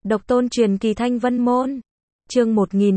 Độc tôn truyền kỳ Thanh Vân Môn. Chương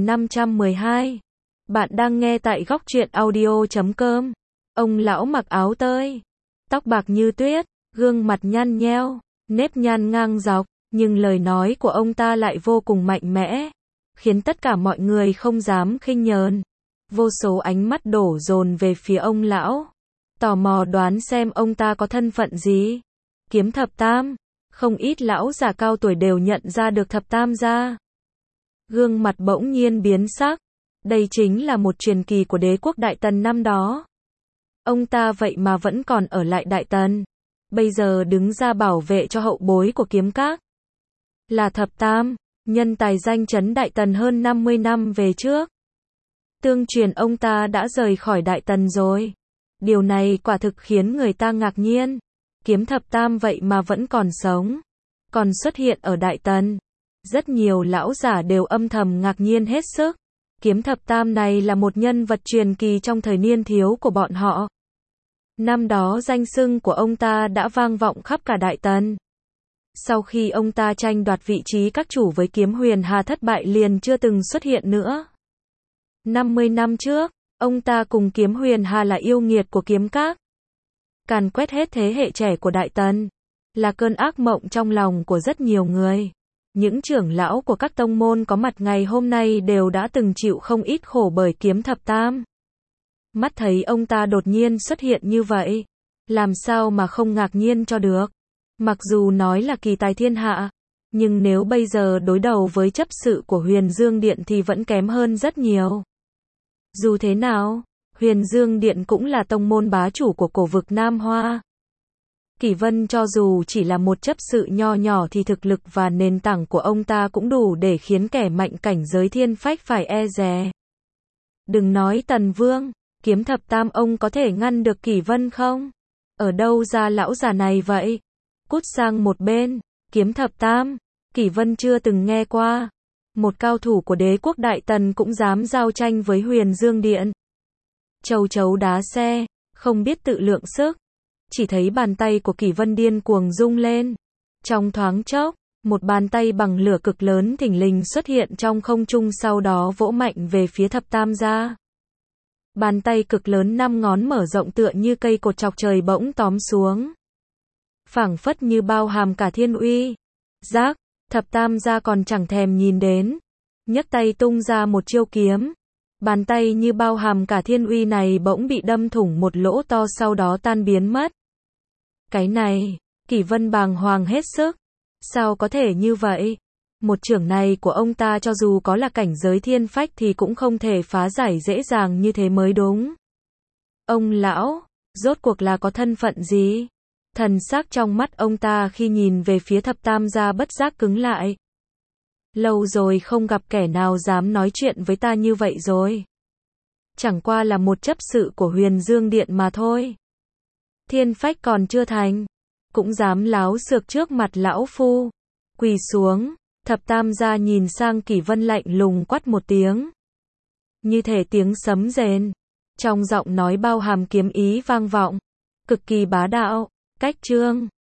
1512. Bạn đang nghe tại góc truyện audio.com. Ông lão mặc áo tơi, tóc bạc như tuyết, gương mặt nhăn nheo, nếp nhăn ngang dọc, nhưng lời nói của ông ta lại vô cùng mạnh mẽ, khiến tất cả mọi người không dám khinh nhờn. Vô số ánh mắt đổ dồn về phía ông lão, tò mò đoán xem ông ta có thân phận gì. Kiếm thập tam. Không ít lão già cao tuổi đều nhận ra được thập tam gia. Gương mặt bỗng nhiên biến sắc. Đây chính là một truyền kỳ của đế quốc Đại Tần năm đó. Ông ta vậy mà vẫn còn ở lại Đại Tần. Bây giờ đứng ra bảo vệ cho hậu bối của kiếm các. Là thập tam, nhân tài danh chấn Đại Tần hơn 50 năm về trước. Tương truyền ông ta đã rời khỏi Đại Tần rồi. Điều này quả thực khiến người ta ngạc nhiên. Kiếm thập tam vậy mà vẫn còn sống, còn xuất hiện ở Đại Tần. Rất nhiều lão giả đều âm thầm ngạc nhiên hết sức. Kiếm thập tam này là một nhân vật truyền kỳ trong thời niên thiếu của bọn họ. Năm đó danh xưng của ông ta đã vang vọng khắp cả Đại Tần. Sau khi ông ta tranh đoạt vị trí các chủ với Kiếm Huyền Hà thất bại liền chưa từng xuất hiện nữa. 50 năm trước, ông ta cùng Kiếm Huyền Hà là yêu nghiệt của kiếm các, càn quét hết thế hệ trẻ của Đại Tần, là cơn ác mộng trong lòng của rất nhiều người. Những trưởng lão của các tông môn có mặt ngày hôm nay đều đã từng chịu không ít khổ bởi kiếm thập tam. Mắt thấy ông ta đột nhiên xuất hiện như vậy, làm sao mà không ngạc nhiên cho được. Mặc dù nói là kỳ tài thiên hạ, nhưng nếu bây giờ đối đầu với chấp sự của Huyền Dương Điện thì vẫn kém hơn rất nhiều. Dù thế nào, Huyền Dương Điện cũng là tông môn bá chủ của cổ vực Nam Hoa. Kỷ Vân cho dù chỉ là một chấp sự nho nhỏ thì thực lực và nền tảng của ông ta cũng đủ để khiến kẻ mạnh cảnh giới thiên phách phải e dè. Đừng nói Tần Vương, kiếm thập tam ông có thể ngăn được Kỷ Vân không? Ở đâu ra lão già này vậy? Cút sang một bên, kiếm thập tam, Kỷ Vân chưa từng nghe qua. Một cao thủ của đế quốc Đại Tần cũng dám giao tranh với Huyền Dương Điện. Châu chấu đá xe, không biết tự lượng sức. Chỉ thấy bàn tay của Kỷ Vân điên cuồng rung lên. Trong thoáng chốc, một bàn tay bằng lửa cực lớn thình lình xuất hiện trong không trung, sau đó vỗ mạnh về phía thập tam gia. Bàn tay cực lớn 5 ngón mở rộng tựa như cây cột chọc trời bỗng tóm xuống, phảng phất như bao hàm cả thiên uy. Rác, thập tam gia còn chẳng thèm nhìn đến, nhấc tay tung ra một chiêu kiếm. Bàn tay như bao hàm cả thiên uy này bỗng bị đâm thủng một lỗ to, sau đó tan biến mất. Cái này, Kỷ Vân bàng hoàng hết sức. Sao có thể như vậy? Một chưởng này của ông ta cho dù có là cảnh giới thiên phách thì cũng không thể phá giải dễ dàng như thế mới đúng. Ông lão, rốt cuộc là có thân phận gì? Thần sắc trong mắt ông ta khi nhìn về phía thập tam gia bất giác cứng lại. Lâu rồi không gặp kẻ nào dám nói chuyện với ta như vậy rồi. Chẳng qua là một chấp sự của Huyền Dương Điện mà thôi. Thiên phách còn chưa thành, cũng dám láo xược trước mặt lão phu. Quỳ xuống, thập tam gia nhìn sang Kỷ Vân lạnh lùng quát một tiếng. Như thể tiếng sấm rền, trong giọng nói bao hàm kiếm ý vang vọng, cực kỳ bá đạo. Cách chương